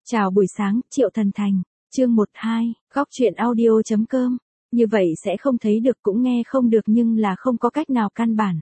Chào buổi sáng, Triệu Thần Thành, chương 12, góc truyện audio.com. Như vậy sẽ không thấy được cũng nghe không được nhưng là không có cách nào căn bản.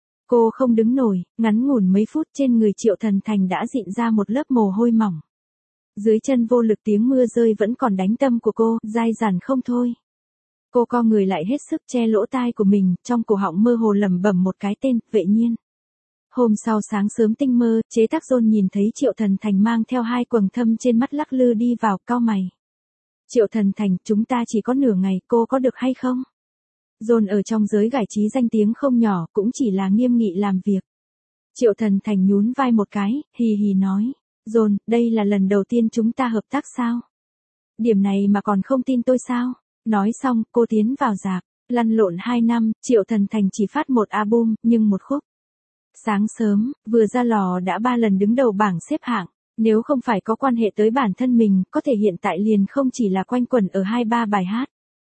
Cô không đứng nổi, ngắn ngủn mấy phút trên người Triệu Thần Thành đã dịn ra một lớp mồ hôi mỏng. Dưới chân vô lực tiếng mưa rơi vẫn còn đánh tâm của cô, dai dẳng không thôi. Cô co người lại hết sức che lỗ tai của mình, trong cổ họng mơ hồ lẩm bẩm một cái tên, Vệ Nhiên. Hôm sau sáng sớm tinh mơ, chế tác John nhìn thấy Triệu Thần Thành mang theo hai quầng thâm trên mắt lắc lư đi vào, cau mày. Triệu Thần Thành, chúng ta chỉ có nửa ngày, cô có được hay không? John ở trong giới giải trí danh tiếng không nhỏ, cũng chỉ là nghiêm nghị làm việc. Triệu Thần Thành nhún vai một cái, hì hì nói. John, đây là lần đầu tiên chúng ta hợp tác sao? Điểm này mà còn không tin tôi sao? Nói xong, cô tiến vào rạp. Lăn lộn 2 năm, Triệu Thần Thành chỉ phát một album, nhưng một khúc. Sáng sớm, vừa ra lò đã 3 lần đứng đầu bảng xếp hạng. Nếu không phải có quan hệ tới bản thân mình, có thể hiện tại liền không chỉ là quanh quẩn ở 2-3 bài hát.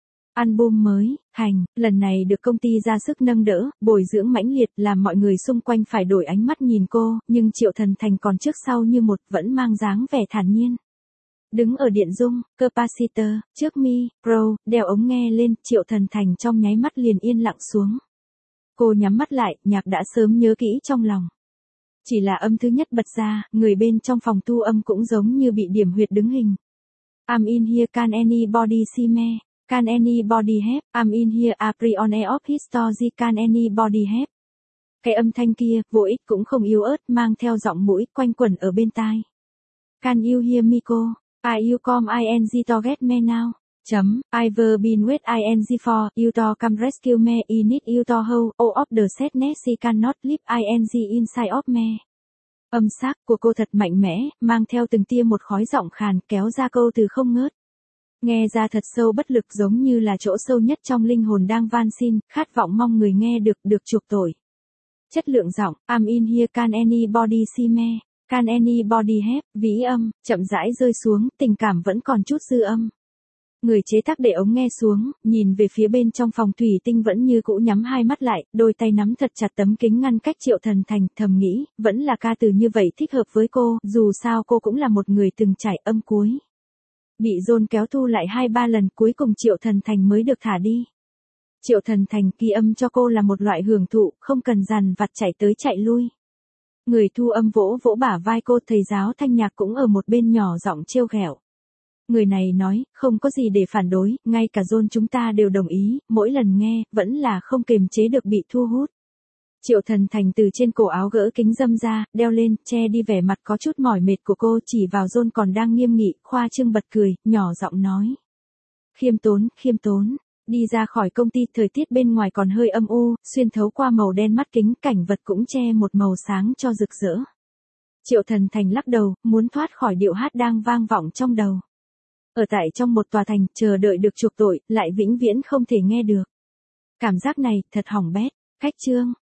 Album mới, Hành, lần này được công ty ra sức nâng đỡ, bồi dưỡng mãnh liệt làm mọi người xung quanh phải đổi ánh mắt nhìn cô, nhưng Triệu Thần Thành còn trước sau như một vẫn mang dáng vẻ thản nhiên. Đứng ở điện dung, capacitor, trước micro, đeo ống nghe lên, Triệu Thần Thành trong nháy mắt liền yên lặng xuống. Cô nhắm mắt lại, nhạc đã sớm nhớ kỹ trong lòng. Chỉ là âm thứ nhất bật ra, người bên trong phòng thu âm cũng giống như bị điểm huyệt đứng hình. I'm in here, can anybody see me? Can anybody help? I'm in here, a prione of history, can anybody help? Cái âm thanh kia, vô ích cũng không yếu ớt, mang theo giọng mũi, quanh quẩn ở bên tai. Can you hear me cô? Are you come ing to get me now? I've been with ing for you to come rescue me, I need you to hold all of the sadness she cannot leave ing inside of me. Âm sắc của cô thật mạnh mẽ, mang theo từng tia một khói giọng khàn, kéo ra câu từ không ngớt. Nghe ra thật sâu bất lực, giống như là chỗ sâu nhất trong linh hồn đang van xin, khát vọng mong người nghe được chuộc tội. Chất lượng giọng, I'm in here, can anybody see me? Can anybody help? Vĩ âm, chậm rãi rơi xuống, tình cảm vẫn còn chút dư âm. Người chế tác để ống nghe xuống, nhìn về phía bên trong phòng thủy tinh vẫn như cũ nhắm hai mắt lại, đôi tay nắm thật chặt tấm kính ngăn cách Triệu Thần Thành, thầm nghĩ, vẫn là ca từ như vậy thích hợp với cô, dù sao cô cũng là một người từng trải âm cuối. Bị John kéo thu lại 2-3 lần, cuối cùng Triệu Thần Thành mới được thả đi. Triệu Thần Thành ghi âm cho cô là một loại hưởng thụ, không cần dằn vặt chạy tới chạy lui. Người thu âm vỗ vỗ bả vai cô, thầy giáo thanh nhạc cũng ở một bên nhỏ giọng trêu ghẹo. Người này nói, không có gì để phản đối, ngay cả John chúng ta đều đồng ý, mỗi lần nghe, vẫn là không kiềm chế được bị thu hút. Triệu Thần Thành từ trên cổ áo gỡ kính dâm ra, đeo lên, che đi vẻ mặt có chút mỏi mệt của cô, chỉ vào John còn đang nghiêm nghị, khoa trương bật cười, nhỏ giọng nói. Khiêm tốn, đi ra khỏi công ty, thời tiết bên ngoài còn hơi âm u, xuyên thấu qua màu đen mắt kính, cảnh vật cũng che một màu sáng cho rực rỡ. Triệu Thần Thành lắc đầu, muốn thoát khỏi điệu hát đang vang vọng trong đầu. Ở tại trong một tòa thành, chờ đợi được chuộc tội, lại vĩnh viễn không thể nghe được. Cảm giác này, thật hỏng bét. Khách chương.